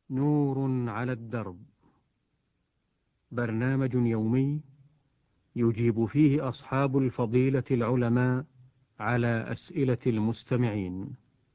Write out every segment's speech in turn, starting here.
نور على الدرب، برنامج يومي يجيب فيه أصحاب الفضيلة العلماء على أسئلة المستمعين.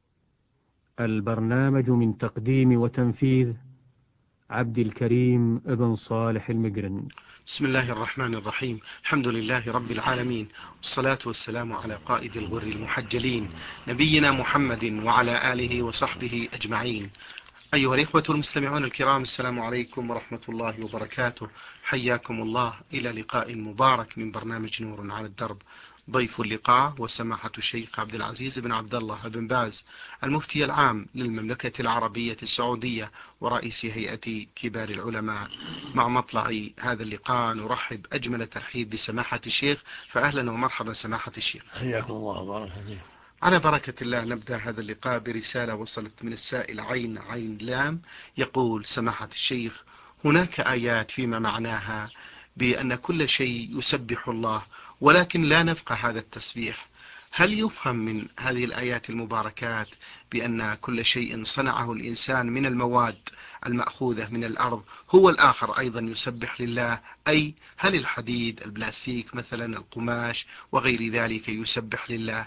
البرنامج من تقديم وتنفيذ عبد الكريم ابن صالح المقرن. بسم الله الرحمن الرحيم. الحمد لله رب العالمين، والصلاة والسلام على قائد الغر المحجلين نبينا محمد وعلى آله وصحبه أجمعين. أيها الإخوة المستمعون الكرام، السلام عليكم ورحمة الله وبركاته. حياكم الله إلى لقاء مبارك من برنامج نور على الدرب. ضيف اللقاء وسماحة الشيخ عبد العزيز بن عبد الله بن باز، المفتي العام للمملكة العربية السعودية ورئيس هيئة كبار العلماء. مع مطلع هذا اللقاء نرحب أجمل ترحيب بسماحة الشيخ، فأهلا ومرحبا سماحة الشيخ. حياكم الله وبارك فيك. على بركة الله نبدأ هذا اللقاء برسالة وصلت من السائل عين لام، يقول سماحة الشيخ: هناك آيات فيما معناها بأن كل شيء يسبح الله، ولكن لا نفقه هذا التسبيح. هل يفهم من هذه الآيات المباركات بأن كل شيء صنعه الإنسان من المواد المأخوذة من الأرض هو الآخر أيضا يسبح لله؟ أي هل الحديد، البلاستيك مثلا، القماش وغير ذلك يسبح لله؟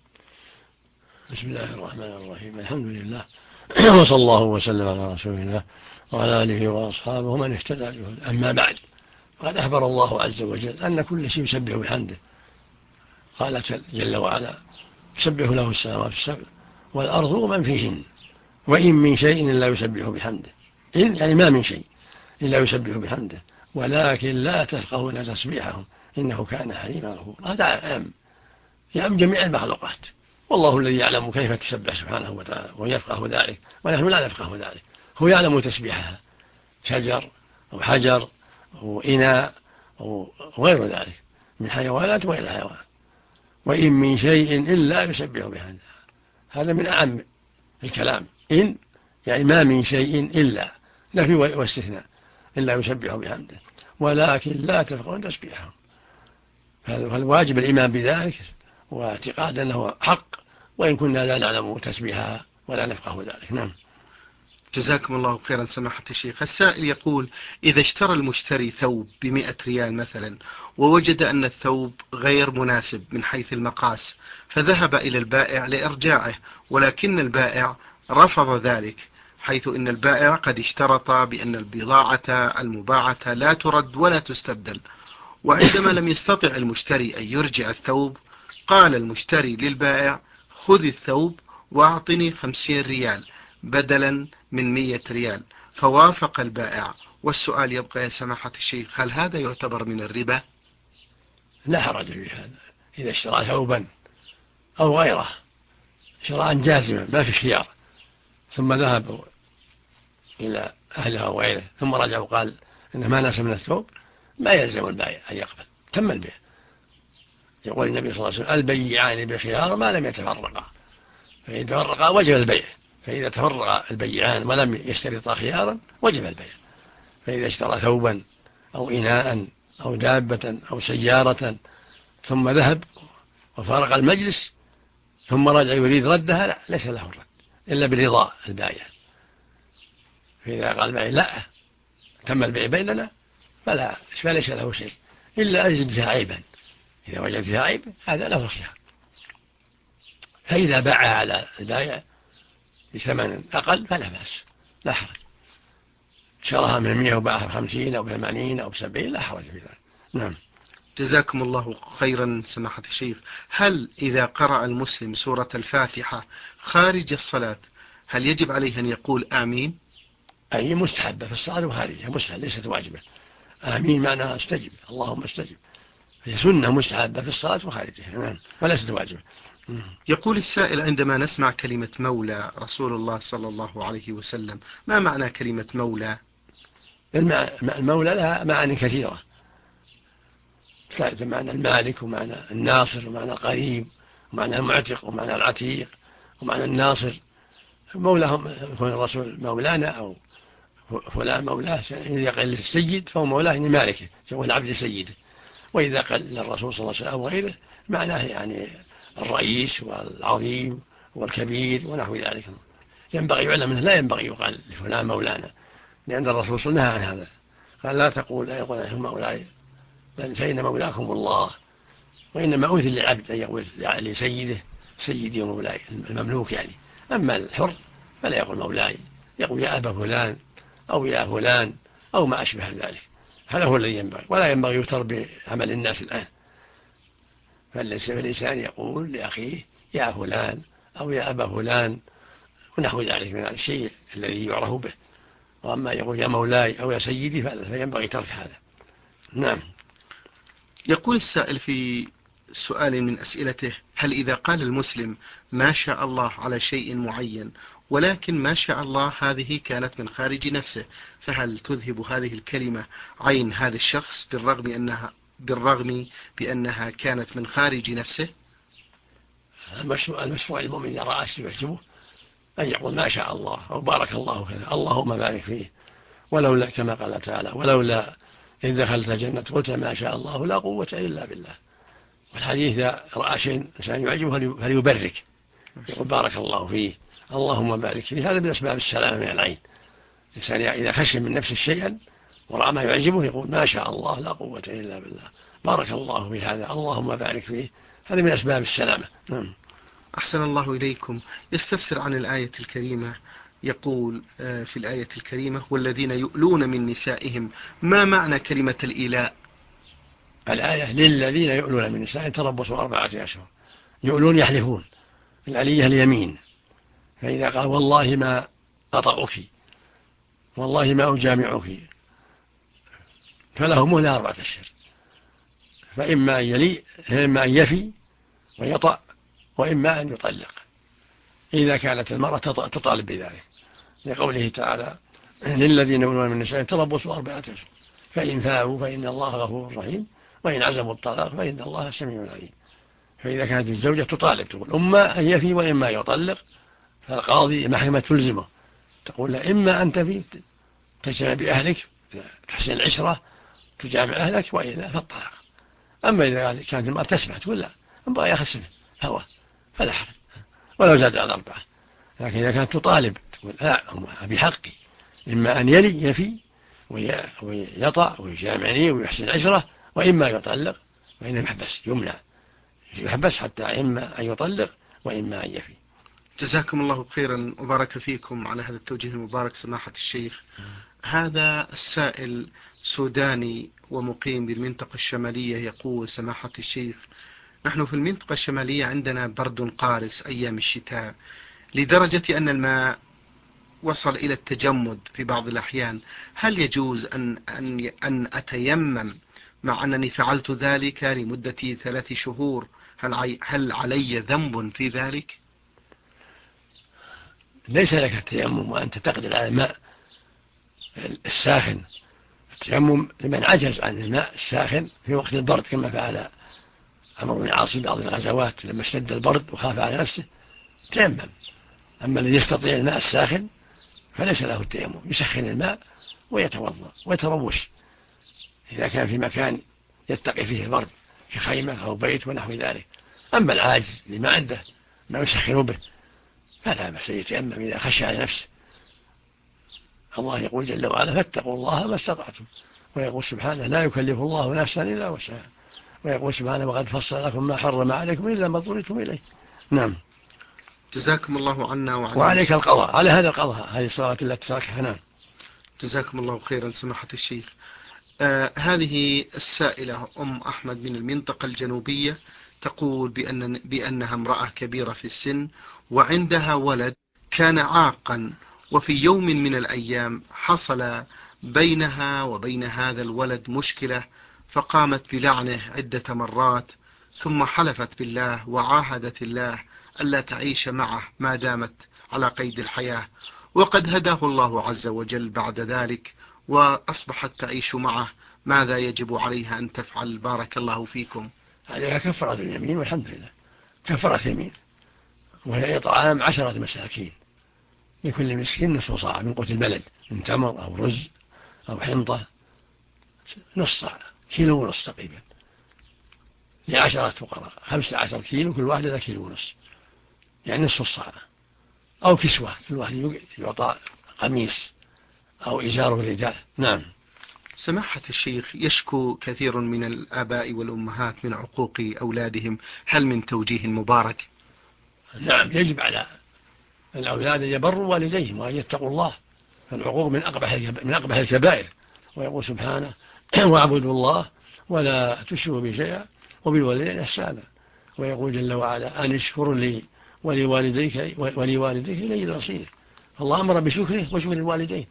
بسم الله الرحمن الرحيم. الحمد لله وصلى الله وسلم على رسول الله وعلى آله وأصحابه ومن اهتدى به. أما بعد، قد أخبر الله عز وجل أن كل شيء يسبح بحمده. قال جل وعلا: تسبح له السماوات السبع والأرض ومن فيهن وإن من شيء إلا يسبح بحمده. إن يعني ما من شيء إلا يسبح بحمده ولكن لا تفقهون تسبيحهم إنه كان حليما غفورا. هذا يعم جميع المخلوقات، والله الذي يعلم كيف تسبح سبحانه وتعالى ويفقه ذلك، ونحن لا نفقه ذلك. هو يعلم تسبيحها، شجر أو حجر أو إناء أو غير ذلك من حيوانات وغير الحيوانات. وإن من شيء إلا يسبح بحمده، هذا من أعم الكلام. إن يعني ما من شيء إلا، نفي واستثناء، إلا يسبح بحمده ولكن لا تفقهون تسبيحهم. فالواجب الإيمان بذلك واعتقاد أنه حق، وإن كنا لا نعلم تسبيحها ولا نفقه ذلك. نعم. جزاكم الله خيرا سماحة الشيخ. السائل يقول: إذا اشترى المشتري ثوب ب100 ريال مثلا، ووجد أن الثوب غير مناسب من حيث المقاس، فذهب إلى البائع لإرجاعه، ولكن البائع رفض ذلك، حيث إن البائع قد اشترط بأن البضاعة المباعة لا ترد ولا تستبدل. وعندما لم يستطع المشتري أن يرجع الثوب، قال المشتري للبائع: خذ الثوب وأعطني 50 ريال بدلا من 100 ريال. فوافق البائع. والسؤال يبقى يا سماحة الشيخ: هل هذا يعتبر من الربا؟ لا حرج في هذا. إذا اشترى ثوبا أو غيره شراء جازما ما في خيار، ثم ذهب إلى أهلها وغيره ثم رجع وقال إنه ما ناسب من الثوب، ما يلزم البائع أن يقبل، تم البيع. يقول النبي صلى الله عليه وسلم: البيعان بخيار ما لم يتفرقا، فإذا تفرقا وجب البيع، فإذا تفرق البيعان ولم يشترطا خيارا وجب البيع. فإذا اشترى ثوبا أو إناء أو دابة أو سيارة ثم ذهب وفارق المجلس ثم رجع يريد ردها، لا، ليس له الرد إلا برضا البائع. فإذا قال البائع: لا، تم البيع بيننا، فليس له شيء إلا أجد فيها عيبا. إذا وجد فيها عيب هذا له خيار. فإذا باعها على البائع بثمن أقل فلا بأس، لا حرج. شراها من 100 وباعها ب50 أو ب80 أو ب70 لا حرج في ذلك. نعم. جزاكم الله خيرا سماحة الشيخ. هل إذا قرأ المسلم سورة الفاتحة خارج الصلاة هل يجب عليه أن يقول آمين؟ أي مستحبة في الصلاة وخارجها، مستحب ليست واجبة. آمين معناها استجب، اللهم استجب، هي سنة مستحبة في الصلاة وخارجها. نعم، وليست واجبة. يقول السائل: عندما نسمع كلمة مولى رسول الله صلى الله عليه وسلم، ما معنى كلمة مولى؟ المولى لها معاني كثيرة، معنى المالك ومعنى الناصر ومعنى القريب ومعنى المعتق ومعنى العتيق ومعنى الناصر. مولاهم يكون الرسول مولانا أو فلان مولاه. إذا قال للسيد فهو مولاه يعني مالكه، جوه العبد سيده. وإذا قال للرسول صلى الله عليه وسلم أو غيره معناه يعني الرئيس والعظيم والكبير ونحو ذلك. ينبغي يعلم منه لا ينبغي يقال لفلان مولانا، لأن الرسول صلى الله عليه وسلم نهى عن هذا، قال لا تقول لا يقول لكم مولاي بل فإن مولاكم الله. وإنما أوذي للعبد أن يقول لسيده سيدي ومولاي، المملوك يعني. أما الحر فلا يقول مولاي، يقول يا أبا فلان أو يا فلان أو ما أشبه ذلك. هذا هو الذي ينبغي، ولا ينبغي يفتر بعمل الناس الآن. فالإنسان يقول لأخيه يا فلان أو يا أبا فلان ونحو ذلك من الشيء الذي يعرف به. وأما يقول يا مولاي أو يا سيدي فينبغي ترك هذا. نعم. يقول السائل في سؤال من أسئلته: هل إذا قال المسلم ما شاء الله على شيء معين ولكن ما شاء الله هذه كانت من خارج نفسه، فهل تذهب هذه الكلمة عين هذا الشخص بالرغم بأنها كانت من خارج نفسه؟ المشروع المؤمن إذا رأى شيء يعجبه أن يقول ما شاء الله أو بارك الله كذا اللهم بارك فيه، ولولا كما قال تعالى ولولا إن دخلت الجنة قلت ما شاء الله لا قوة إلا بالله. والحديث إذا رأى شيء إنسان يعجبه فليبرك، يقول بارك الله فيه اللهم بارك فيه. هذا من أسباب السلامة من العين. الإنسان إذا خشي من نفسه شيئا ورأى ما يعجبه يقول ما شاء الله لا قوة إلا بالله بارك الله في هذا اللهم بارك فيه. هذا من أسباب السلامة. أحسن الله إليكم. يستفسر عن الآية الكريمة، يقول في الآية الكريمة والذين يؤلون من نسائهم، ما معنى كلمة الإيلاء؟ الآية للذين يؤلون من نسائهم تربصوا 4 أشهر. يؤلون يحلفون، العلية اليمين، فإذا قال والله ما أطأك والله ما أجامعك فله مهلة 4 أشهر، فإما أن يلي إما أن يفي ويطأ وإما أن يطلق إذا كانت المرأة تطالب بذلك، لقوله تعالى للذين يؤلون من نسائهم تربصوا 4 أشهر فإن فاءوا فإن الله غفور رحيم وإن عزموا الطلاق فإن الله سميع عليم. فإذا كانت الزوجة تطالب تقول إما أن يفي وإما يطلق، فالقاضي محكمة تلزمه تقول له إما أن تفي تجتمع بأهلك تحسن العشرة تجامع أهلك وإلا فالطلاق. أما إذا كانت المرأة تسمع تقول لا أبغى يخسر هوى فلا حرج ولو زاد على 4. لكن إذا كانت تطالب تقول لا بحقي إما أن يفي ويطأ ويجامعني ويحسن العشرة وإما يطلق، وإنما يحبس حتى إما أن يطلق وإما أن يفي. جزاكم الله خيرا وبارك فيكم على هذا التوجيه المبارك سماحة الشيخ. هذا السائل سوداني ومقيم بالمنطقة الشمالية، يقول سماحة الشيخ نحن في المنطقة الشمالية عندنا برد قارس أيام الشتاء لدرجة أن الماء وصل إلى التجمد في بعض الأحيان، هل يجوز أن أتيمم مع أنني فعلت ذلك لمدة 3 شهور؟ هل علي ذنب في ذلك؟ ليس لك التيمم وأنت تقدر على الماء الساخن. التيمم لمن عجز عن الماء الساخن في وقت البرد كما فعل عمرو بن العاص بعض الغزوات لما اشتد البرد وخاف على نفسه تيمم. أما الذي يستطيع الماء الساخن فليس له التيمم، يسخن الماء ويتوضأ ويتروش إذا كان في مكان يتقي فيه البرد كخيمة أو بيت ونحو ذلك. أما العاجز اللي ما عنده ما يسخن به فلا بأس يتيمم إذا خشى على نفسه. الله يقول جل وعلا فاتقوا الله ما استطعتم، ويقول سبحانه لا يكلف الله نفسا إلا وسعها، ويقول سبحانه وقد فصل لكم ما حرم عليكم إلا ما اضطررتم إليه. نعم. جزاكم الله عنا وعليك القضاء على هذا القضاء، هذه الصلاة التي تركها. نعم. جزاكم الله خيرا سماحة الشيخ. هذه السائلة أم أحمد من المنطقة الجنوبية تقول بأنها امرأة كبيرة في السن وعندها ولد كان عاقا، وفي يوم من الأيام حصل بينها وبين هذا الولد مشكلة، فقامت بلعنه عدة مرات ثم حلفت بالله وعاهدت الله ألا تعيش معه ما دامت على قيد الحياة، وقد هداه الله عز وجل بعد ذلك وأصبحت تعيش معه. ماذا يجب عليها أن تفعل؟ بارك الله فيكم. عليها كفارة اليمين والحمد لله، كفارة يمين، وهي إطعام 10 مساكين لكل مسكين نصف صاع من قوت البلد من تمر أو رز أو حنطة، نص صاع، 1.5 كيلو تقريبا ل10 فقراء، 15 كيلو كل واحد 1.5 كيلو، يعني نصف الصاع أو كسوة، كل واحد يعطى قميص أو إزار الرداء. نعم. سماحة الشيخ، يشكو كثير من الآباء والأمهات من عقوق أولادهم، هل من توجيه مبارك؟ نعم، يجب على الأولاد أن يبروا والديهم وأن يتقوا الله، فالعقوق من أقبح الكبائر. ويقول سبحانه واعبدوا الله ولا تشركوا به شيئا وبالوالدين إحسانا. ويقول جل وعلا أن اشكر لي ولوالديك إلي المصير. فالله أمر بشكره وشكر الوالدين.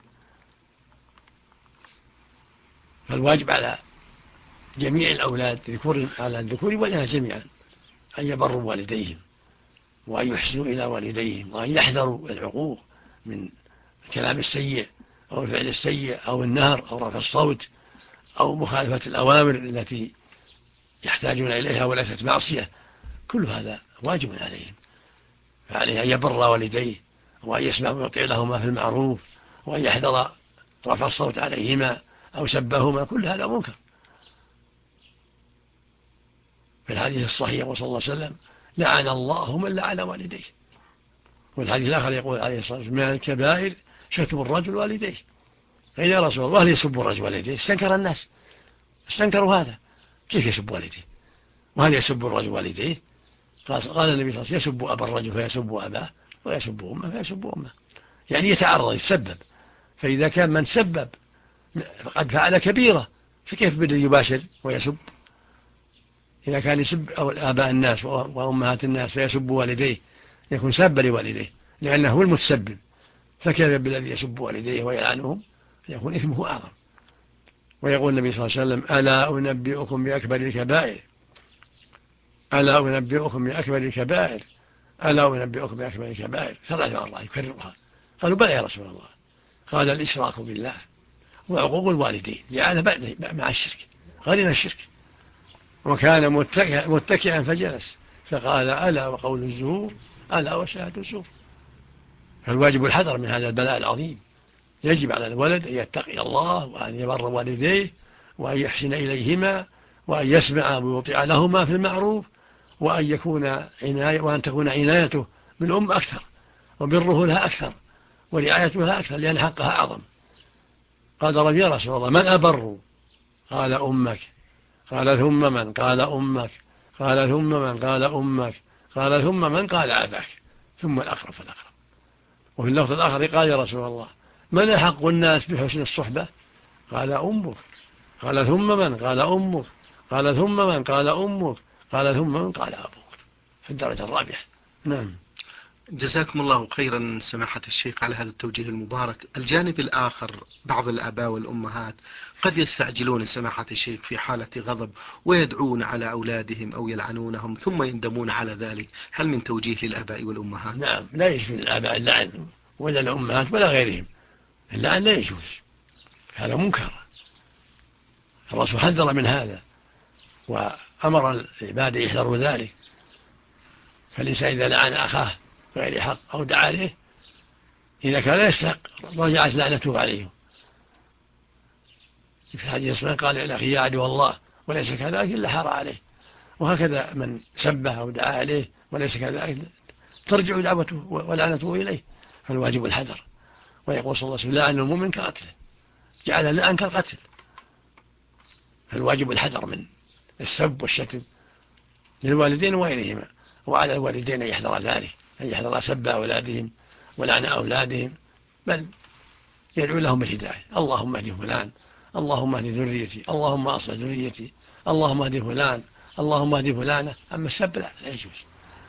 فالواجب على جميع الأولاد على الذكور والإناث جميعا أن يبروا والديهم وأن يحسنوا إلى والديهم وأن يحذروا العقوق من الكلام السيء أو الفعل السيء أو النهر أو رفع الصوت أو مخالفة الأوامر التي يحتاجون إليها وليست معصية. كل هذا واجب عليهم، فعليه أن يبر والديه وأن يسمع ويطيع لهما في المعروف وأن يحذر رفع الصوت عليهما أو سبهما، كل هذا منكر. في الحديث الصحيح وصلى الله عليه وسلم لعن الله من لعن والديه. والحديث الآخر يقول عليه الصلاة والسلام من الكبائر شتم الرجل والديه. قيل يا رسول الله وهل يسب الرجل والديه؟ استنكر الناس، استنكروا هذا، كيف يسب والديه؟ وهل يسب الرجل والديه؟ قال النبي صلى الله عليه وسلم يسب أبا الرجل فيسب أباه ويسب أمه فيسب أمه، يعني يتعرض يتسبب. فإذا كان من سبب فقد فعل كبيرة، فكيف بدأ يباشر ويسب؟ إذا كان يسب آباء الناس وأمهات الناس فيسب والديه يكون سابا لوالديه لأنه هو المتسبب، فكيف بالذي يسب والديه ويلعنهم؟ يكون إثمه أعظم. ويقول النبي صلى الله عليه وسلم ألا أنبئكم بأكبر الكبائر ألا أنبئكم بأكبر الكبائر ألا أنبئكم بأكبر الكبائر 3 مرات يكررها. قالوا بلى يا رسول الله. قال الإشراك بالله وعقوق الوالدين، جعل بعد مع الشرك قرن الشرك. وكان متكئا فجلس فقال ألا وقول الزور ألا وشهادة الزور. فالواجب الحذر من هذا البلاء العظيم. يجب على الولد أن يتقي الله وأن يبر والديه وأن يحسن إليهما وأن يسمع ويطيع لهما في المعروف وأن تكون عنايته بالأم أكثر وبره لها أكثر ورعايته لها أكثر لأن حقها أعظم. قال رب يا رسول الله من أبر؟ قال أمك. قال ثم من؟ قال أمك. قال ثم من؟ قال أمك. قال ثم من؟ قال أباك ثم الأقرب فالأقرب. وفي اللفظ الآخر قال يا رسول الله من أحق الناس بحسن الصحبة؟ قال أمك. قال ثم من؟ قال أمك. قال ثم من؟ قال أمك. قال ثم من؟ قال أبوك، في الدرجة الرابعة. نعم. جزاكم الله خيرا سماحة الشيخ على هذا التوجيه المبارك. الجانب الآخر بعض الآباء والأمهات قد يستعجلون سماحة الشيخ في حالة غضب ويدعون على أولادهم أو يلعنونهم ثم يندمون على ذلك، هل من توجيه للآباء والأمهات؟ نعم، لا يجوز للآباء اللعن ولا الأمهات ولا غيرهم، اللعن لا يجوز، هذا منكر. الرسول حذر من هذا وأمر العباد يحذروا ذلك. فالإنسان إذا لعن أخاه بغير حق أو دعا عليه إذا كان لا يستحق رجعت لعنته عليه. في الحديث الصحيح قال لأخي يا عدو الله وليس كذلك إلا حار عليه. وهكذا من سبه أو دعا عليه وليس كذلك ترجع دعوته ولعنته إليه. فالواجب الحذر. ويقول صلى الله عليه وسلم لعن المؤمن كقتله، جعل اللعن كالقتل. فالواجب الحذر من السب والشتم للوالدين وغيرهما، وعلى الوالدين أن يحذر ذلك، أن يحذر سب أولادهم ولعن أولادهم، بل يدعو لهم بالهداية. اللهم اهد فلان، اللهم اهد ذريتي، اللهم أصلح ذريتي، اللهم اهد فلان، اللهم اهد فلانة. أما السب لا يجوز.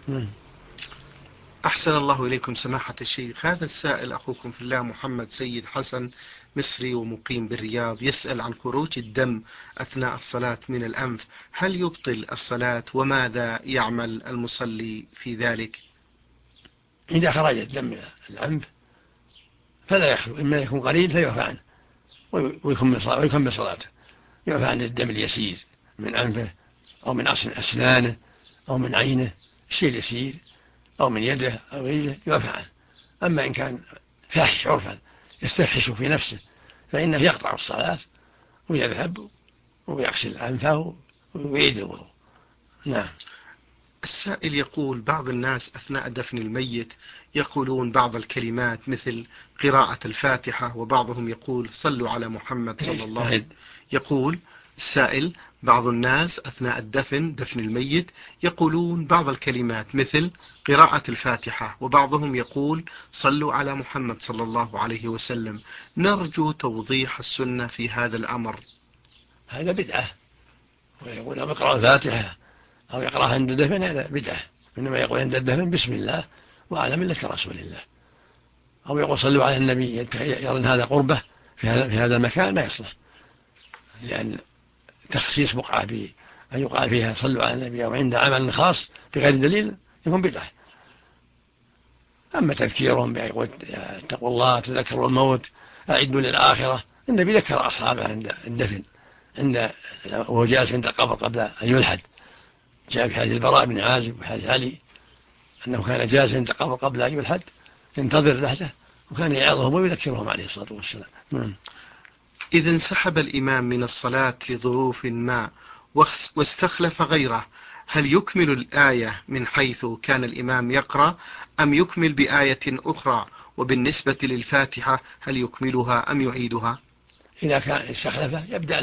أحسن الله إليكم سماحة الشيخ. هذا السائل أخوكم في الله محمد سيد حسن مصري ومقيم بالرياض يسأل عن خروج الدم أثناء الصلاة من الأنف، هل يبطل الصلاة وماذا يعمل المصلي في ذلك؟ إذا خرج الدم من الأنف فلا يخلو، إما يكون قليل فيعفى عنه ويكمل صلاته، يعفى عن الدم اليسير من أنفه أو من أسنانه أو من عينه، الشيء اليسير أو من يده أو رجله يعفى عنه. أما إن كان فاحش عرفا يستفحش في نفسه فإنه يقطع الصلاة ويذهب ويغسل أنفه ويعيد الوضوء. نعم. السائل يقول بعض الناس أثناء دفن الميت يقولون بعض الكلمات مثل قراءة الفاتحة، وبعضهم يقول صلوا على محمد صلى الله عليه وسلم. يقول السائل بعض الناس أثناء دفن الميت يقولون بعض الكلمات مثل قراءة الفاتحة، وبعضهم يقول صلوا على محمد صلى الله عليه وسلم. نرجو توضيح السنة في هذا الأمر. هذا بدعة، ويقول اقرأ الفاتحة أو يقرأها عند الدفن، هذا بدعة. إنما يقول عند الدفن بسم الله وعلى ملة رسول الله، أو يقول صلوا على النبي يرى أن هذا قربة في هذا المكان، ما يصلح، لأن تخصيص بقعة أن يقال فيها صلوا على النبي أو عند عمل خاص بغير دليل يكون بدعة. أما تذكيرهم بيقول اتقوا الله تذكروا الموت أعدوا للآخرة، النبي ذكر أصحابه عند الدفن وهو جالس عند القبر قبل أن يلحد. جاء في حديث البراء بن عازب وحديث علي أنه كان جالسا عند القبر قبل أن يلحد ينتظر لحده، وكان يعظهم ويذكرهم عليه الصلاة والسلام. إذا انسحب الإمام من الصلاة لظروف ما واستخلف غيره، هل يكمل الآية من حيث كان الإمام يقرأ أم يكمل بآية أخرى؟ وبالنسبة للفاتحة هل يكملها أم يعيدها؟ إذا كان استخلف يبدأ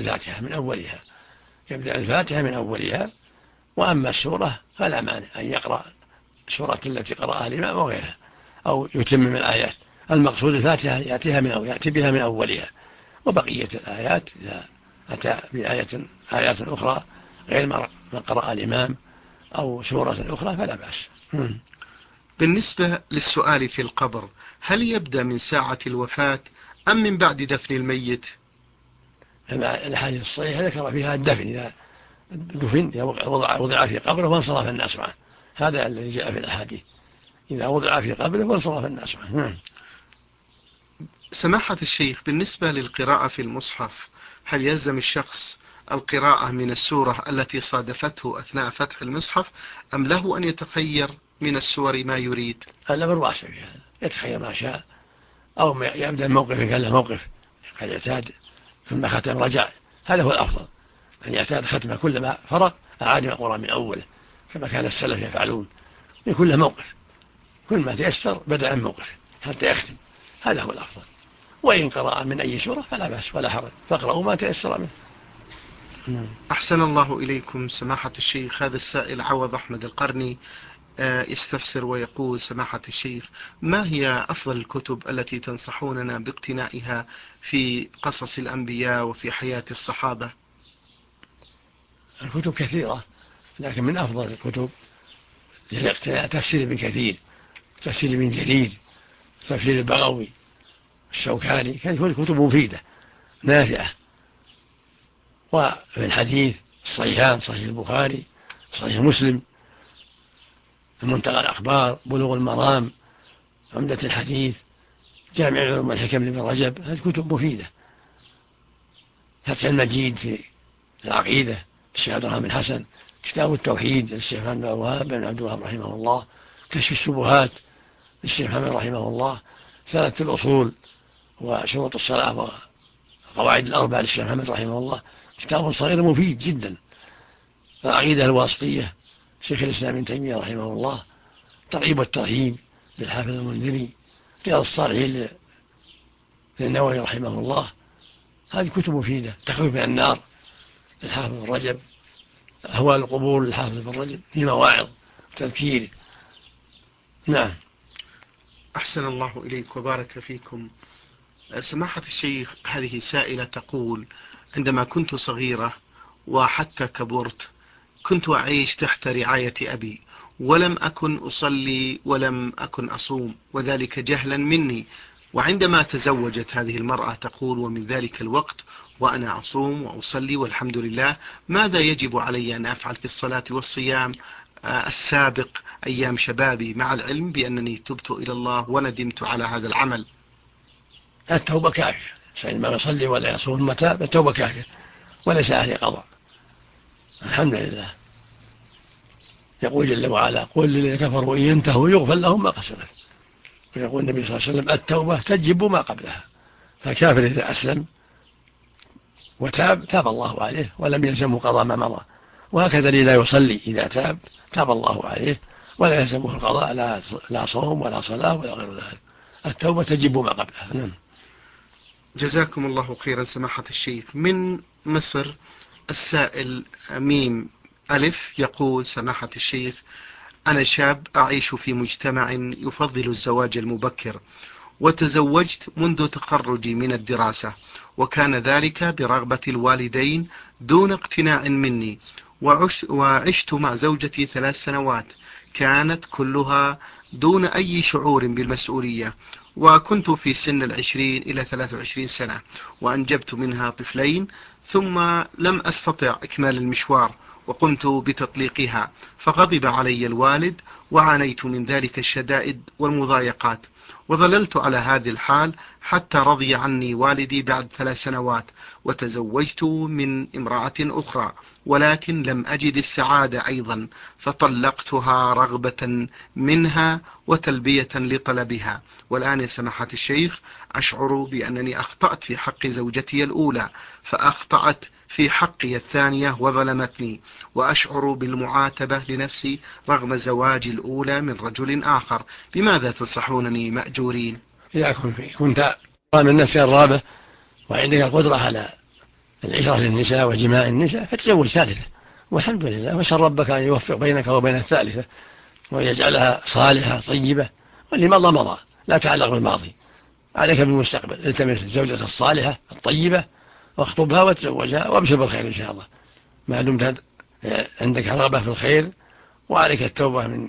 الفاتحة من أولها، وأما السورة فلا مانع أن يقرأ السورة التي قرأها الإمام وغيرها، أو يتمم الآيات. المقصود الفاتحة يأتي بها من أولها، وبقية الآيات إذا أتى بآيات أخرى غير ما قرأ الإمام أو سورة أخرى فلا بأس. بالنسبة للسؤال في القبر، هل يبدأ من ساعة الوفاة أم من بعد دفن الميت؟ الحديث الصحيح ذكر فيها الدفن، إذا دفن وضع في قبره وانصرف الناس معه، هذا الذي جاء في الأحاديث، إذا وضع في قبره وانصرف الناس معه. سماحة الشيخ، بالنسبة للقراءة في المصحف، هل يلزم الشخص القراءة من السورة التي صادفته أثناء فتح المصحف أم له أن يتخير من السور ما يريد؟ الأمر واسع في هذا، يتخير ما شاء، أو يبدأ الموقف كان له موقف قد يعتاد كل ما ختم رجع، هذا هو الأفضل، أن يعتاد ختمه كلما فرق أعاد القرآن من أوله كما كان السلف يفعلون، يكون له موقف كل ما تيسر بدأ من موقفه حتى يختم، هذا هو الأفضل. وإن قرأ من أي سورة فلا بأس ولا حرج، فاقرأوا ما تيسر منه. أحسن الله إليكم سماحة الشيخ. هذا السائل عوض أحمد القرني يستفسر ويقول سماحة الشيخ، ما هي أفضل الكتب التي تنصحوننا باقتنائها في قصص الأنبياء وفي حياة الصحابة؟ الكتب كثيرة، لكن من أفضل الكتب للاقتناء تفسير ابن كثير، تفسير ابن جرير، تفسير البغوي، الشوكاني، كانت كتب مفيدة نافعة. وفي الحديث الصحيحان، صحيح البخاري، صحيح مسلم، المنتقى الأخبار، بلوغ المرام، عمدة الحديث، جامع العلوم والحكم لابن رجب، هذه كتب مفيدة. فتح المجيد في العقيدة الشيخ عبد الرحمن بن حسن، كتاب التوحيد للشيخ محمد بن الوهاب بن عبد الوهاب رحمه الله، كشف الشبهات للشيخ محمد رحمه الله، ثلاثة الأصول وشروط الصلاة وقواعد الأربع للشيخ محمد رحمه الله، كتاب صغير مفيد جدا. العقيدة الواسطية شيخ الإسلام ابن تيمية رحمه الله، ترغيب والترهيب للحافظ المنذري، رياض الصالحين للنووي رحمه الله، هذه كتب مفيدة. تخويف من النار للحافظ بن رجب، أهوال القبور للحافظ بن رجب، في مواعظ وتذكير. نعم. أحسن الله إليك وبارك فيكم. سماحة الشيخ، هذه سائلة تقول عندما كنت صغيرة وحتى كبرت كنت أعيش تحت رعاية أبي، ولم أكن أصلي ولم أكن أصوم، وذلك جهلا مني. وعندما تزوجت هذه المرأة تقول ومن ذلك الوقت وأنا أصوم وأصلي والحمد لله، ماذا يجب علي أن أفعل في الصلاة والصيام السابق أيام شبابي، مع العلم بأنني تبت إلى الله وندمت على هذا العمل؟ التوبة كافية، ما يصلي ولا يصوم متى التوبة كافية وليس عليه قضاء، الحمد لله. يقول جل وعلا قل للذين كفروا إن ينتهوا يغفر لهم ما قد سلف، ويقول النبي صلى الله عليه وسلم التوبة تجب ما قبلها، فالكافر إذا أسلم وتاب تاب الله عليه ولم يلزمه قضاء ما مضى، وهكذا الذي لا يصلي إذا تاب الله عليه ولا يلزمه القضاء، لا صوم ولا صلاة ولا غير ذلك، التوبة تجب ما قبلها. نعم. جزاكم الله خيرا سماحة الشيخ. من مصر السائل ميم ألف يقول: سماحة الشيخ، أنا شاب أعيش في مجتمع يفضل الزواج المبكر، وتزوجت منذ تخرجي من الدراسة، وكان ذلك برغبة الوالدين دون اقتناع مني، وعشت مع زوجتي 3 سنوات كانت كلها دون أي شعور بالمسؤولية، وكنت في سن 20 إلى 23 سنة، وأنجبت منها طفلين، ثم لم أستطع إكمال المشوار وقمت بتطليقها، فغضب علي الوالد وعانيت من ذلك الشدائد والمضايقات، وظللت على هذه الحال حتى رضي عني والدي بعد 3 سنوات، وتزوجت من امرأة أخرى، ولكن لم أجد السعادة أيضا، فطلقتها رغبة منها وتلبية لطلبها. والآن يا سماحة الشيخ أشعر بأنني أخطأت في حق زوجتي الأولى، فأخطأت في حقي الثانية وظلمتني، وأشعر بالمعاتبة لنفسي رغم زواجي الأولى من رجل آخر. بماذا تنصحونني مأجورين؟ إذا كنت من نفسك الرابة وعندك القدرة على العشرة للنساء وجماع النساء فتزوج ثالثة، والحمد لله، واسأل ربك أن يوفق بينك وبين الثالثة ويجعلها صالحة طيبة، واللي مضى مضى، لا تعلق بالماضي، عليك بالمستقبل، التمس الزوجة الصالحة الطيبة واخطبها وتزوجها وابشر بالخير إن شاء الله، ما دمت عندك رغبة في الخير، وعليك التوبة من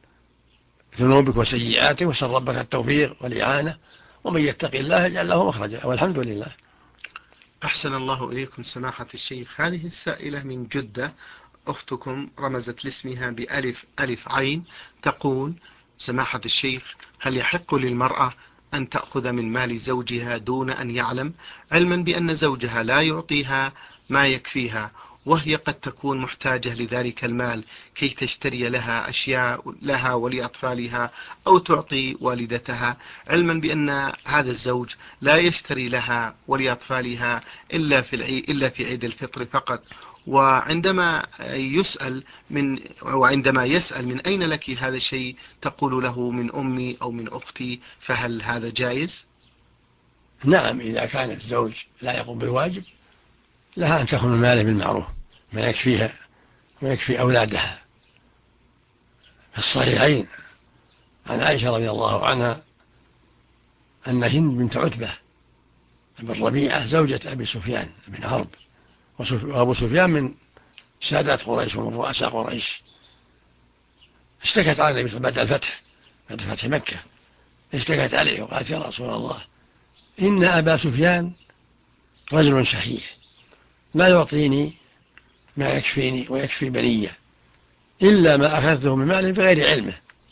ذنوبك وسيئاتك، واسأل ربك التوفيق والإعانة، ومن يتق الله يجعل له مخرجا، والحمد لله. أحسن الله إليكم سماحة الشيخ. هذه السائلة من جدة، أختكم رمزت لاسمها بألف ألف عين، تقول: سماحة الشيخ، هل يحق للمرأة أن تأخذ من مال زوجها دون أن يعلم، علما بأن زوجها لا يعطيها ما يكفيها، وهي قد تكون محتاجة لذلك المال كي تشتري لها أشياء لها ولأطفالها، أو تعطي والدتها، علما بأن هذا الزوج لا يشتري لها ولأطفالها إلا في عيد الفطر فقط، وعندما يسأل من أين لك هذا الشيء، تقول له: من أمي أو من أختي، فهل هذا جائز؟ نعم، إذا كان الزوج لا يقوم بالواجب لها أن تأخذ من ماله بالمعروف ما يكفيها ويكفي أولادها. في الصحيحين عن عائشة رضي الله عنها أن هند بنت عتبة بن ربيعة زوجة أبي سفيان بن حرب، وأبو سفيان من سادات قريش ومن رؤساء قريش، اشتكت على النبي بعد فتح مكة، اشتكت عليه وقالت: يا رسول الله، إن أبا سفيان رجل شحيح لا يعطيني ما يكفيني ويكفي بنية إلا ما أخذته من ماله بغير علمه،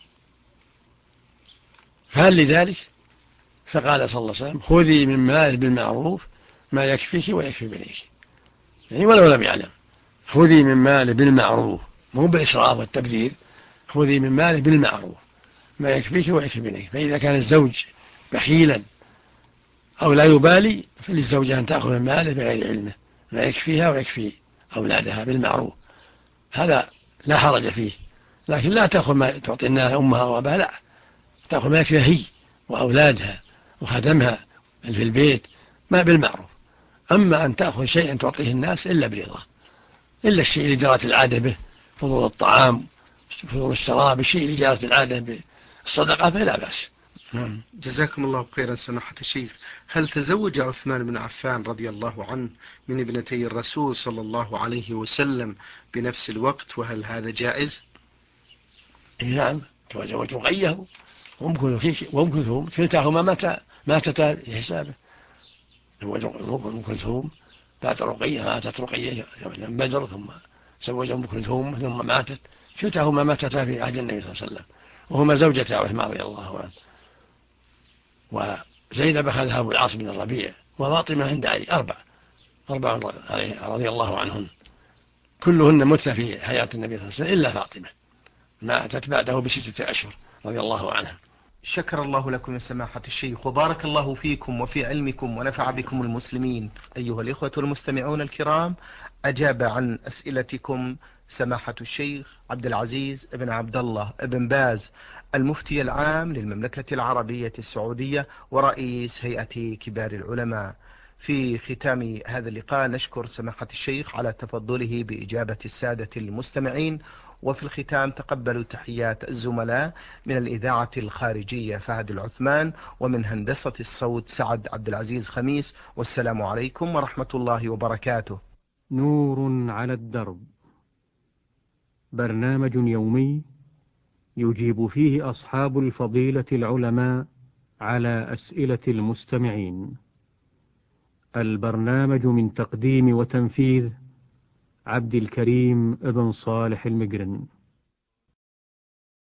فهل لذلك؟ فقال صلى الله عليه وسلم: خذي من ماله بالمعروف ما يكفيك ويكفي بنيك، يعني ولو لم يعلم، خذي من ماله بالمعروف، مو بالإسراف والتبذير، خذي من ماله بالمعروف ما يكفيك ويكفي بنيك. فإذا كان الزوج بخيلا أو لا يبالي فللزوجة أن تأخذ من ماله بغير علمه ما يكفيها ويكفي أولادها بالمعروف، هذا لا حرج فيه، لكن لا تأخذ ما تعطي الناس أمها وأباها، لا، تأخذ ما يكفيها هي وأولادها وخدمها في البيت ما بالمعروف. أما أن تأخذ شيئا تعطيه الناس إلا برضا، إلا الشيء اللي جرت العادة به، فضول الطعام فضول الشراب، الشيء اللي جرت العادة بالصدقة فلا بأس. جزاكم الله خيرا سماحة الشيخ. هل تزوج عثمان بن عفان رضي الله عنه من ابنتي الرسول صلى الله عليه وسلم بنفس الوقت، وهل هذا جائز؟ نعم، تزوج رقية وأم كلثوم كلتاهما ماتتا بحسابه، تزوج أم كلثوم بعد رقية، ماتت رقية من بدر، ثم تزوج أم كلثوم ثم ماتت، كلتاهما ماتتا في عهد النبي صلى الله عليه وسلم، وهما زوجتا عثمان رضي الله عنه. وزينب أخذها أبو العاص بن الربيع، وفاطمة عند علي، أربع رضي الله عنهن، كلهن متن في حياة النبي صلى الله عليه وسلم إلا فاطمة، ماتت بعده ب6 أشهر رضي الله عنها. شكر الله لكم يا سماحة الشيخ، وبارك الله فيكم وفي علمكم ونفع بكم المسلمين. أيها الإخوة المستمعون الكرام، أجاب عن أسئلتكم سماحة الشيخ عبد العزيز بن عبد الله بن باز، المفتي العام للمملكة العربية السعودية ورئيس هيئة كبار العلماء. في ختام هذا اللقاء نشكر سماحة الشيخ على تفضله بإجابة السادة المستمعين. وفي الختام تقبلوا تحيات الزملاء من الإذاعة الخارجية فهد العثمان، ومن هندسة الصوت سعد عبد العزيز خميس، والسلام عليكم ورحمة الله وبركاته. نور على الدرب، برنامج يومي يجيب فيه أصحاب الفضيلة العلماء على أسئلة المستمعين. البرنامج من تقديم وتنفيذ عبد الكريم ابن صالح المقرن.